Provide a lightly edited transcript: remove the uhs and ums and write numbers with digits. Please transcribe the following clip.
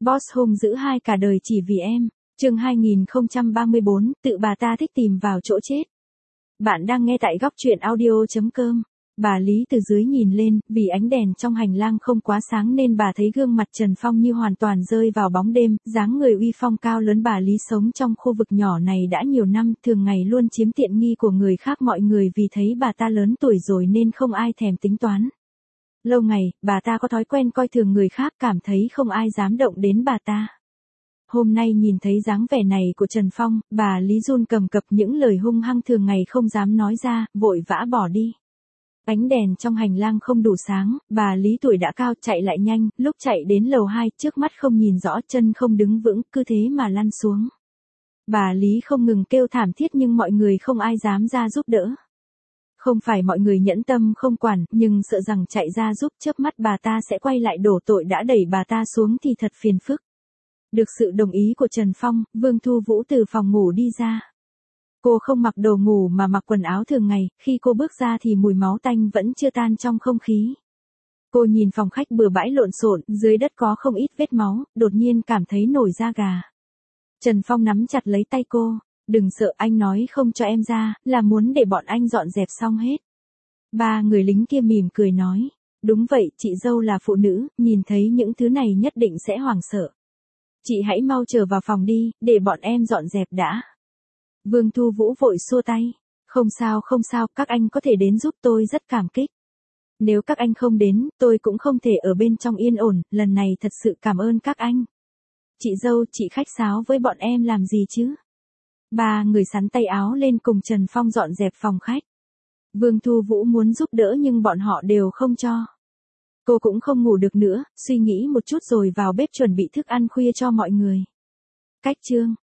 Boss hung dữ hai cả đời chỉ vì em. Chương 2034, tự bà ta thích tìm vào chỗ chết. Bạn đang nghe tại góc truyện audio.com. Bà Lý từ dưới nhìn lên, vì ánh đèn trong hành lang không quá sáng nên bà thấy gương mặt Trần Phong như hoàn toàn rơi vào bóng đêm, dáng người uy phong cao lớn. Bà Lý sống trong khu vực nhỏ này đã nhiều năm, thường ngày luôn chiếm tiện nghi của người khác. Mọi người vì thấy bà ta lớn tuổi rồi nên không ai thèm tính toán. Lâu ngày, bà ta có thói quen coi thường người khác, cảm thấy không ai dám động đến bà ta. Hôm nay nhìn thấy dáng vẻ này của Trần Phong, bà Lý run cầm cập, những lời hung hăng thường ngày không dám nói ra, vội vã bỏ đi. Ánh đèn trong hành lang không đủ sáng, bà Lý tuổi đã cao chạy lại nhanh, lúc chạy đến lầu 2, trước mắt không nhìn rõ, chân không đứng vững, cứ thế mà lăn xuống. Bà Lý không ngừng kêu thảm thiết nhưng mọi người không ai dám ra giúp đỡ. Không phải mọi người nhẫn tâm không quản, nhưng sợ rằng chạy ra giúp chớp mắt bà ta sẽ quay lại đổ tội đã đẩy bà ta xuống thì thật phiền phức. Được sự đồng ý của Trần Phong, Vương Thu Vũ từ phòng ngủ đi ra. Cô không mặc đồ ngủ mà mặc quần áo thường ngày, khi cô bước ra thì mùi máu tanh vẫn chưa tan trong không khí. Cô nhìn phòng khách bừa bãi lộn xộn, dưới đất có không ít vết máu, đột nhiên cảm thấy nổi da gà. Trần Phong nắm chặt lấy tay cô, đừng sợ, anh nói không cho em ra, là muốn để bọn anh dọn dẹp xong hết. Ba người lính kia mỉm cười nói, đúng vậy, chị dâu là phụ nữ, nhìn thấy những thứ này nhất định sẽ hoảng sợ. Chị hãy mau trở vào phòng đi, để bọn em dọn dẹp đã. Vương Thu Vũ vội xua tay. Không sao, các anh có thể đến giúp tôi rất cảm kích. Nếu các anh không đến, tôi cũng không thể ở bên trong yên ổn, lần này thật sự cảm ơn các anh. Chị dâu, chị khách sáo với bọn em làm gì chứ? Ba người xắn tay áo lên cùng Trần Phong dọn dẹp phòng khách. Vương Thu Vũ muốn giúp đỡ nhưng bọn họ đều không cho. Cô cũng không ngủ được nữa, suy nghĩ một chút rồi vào bếp chuẩn bị thức ăn khuya cho mọi người. Cách chương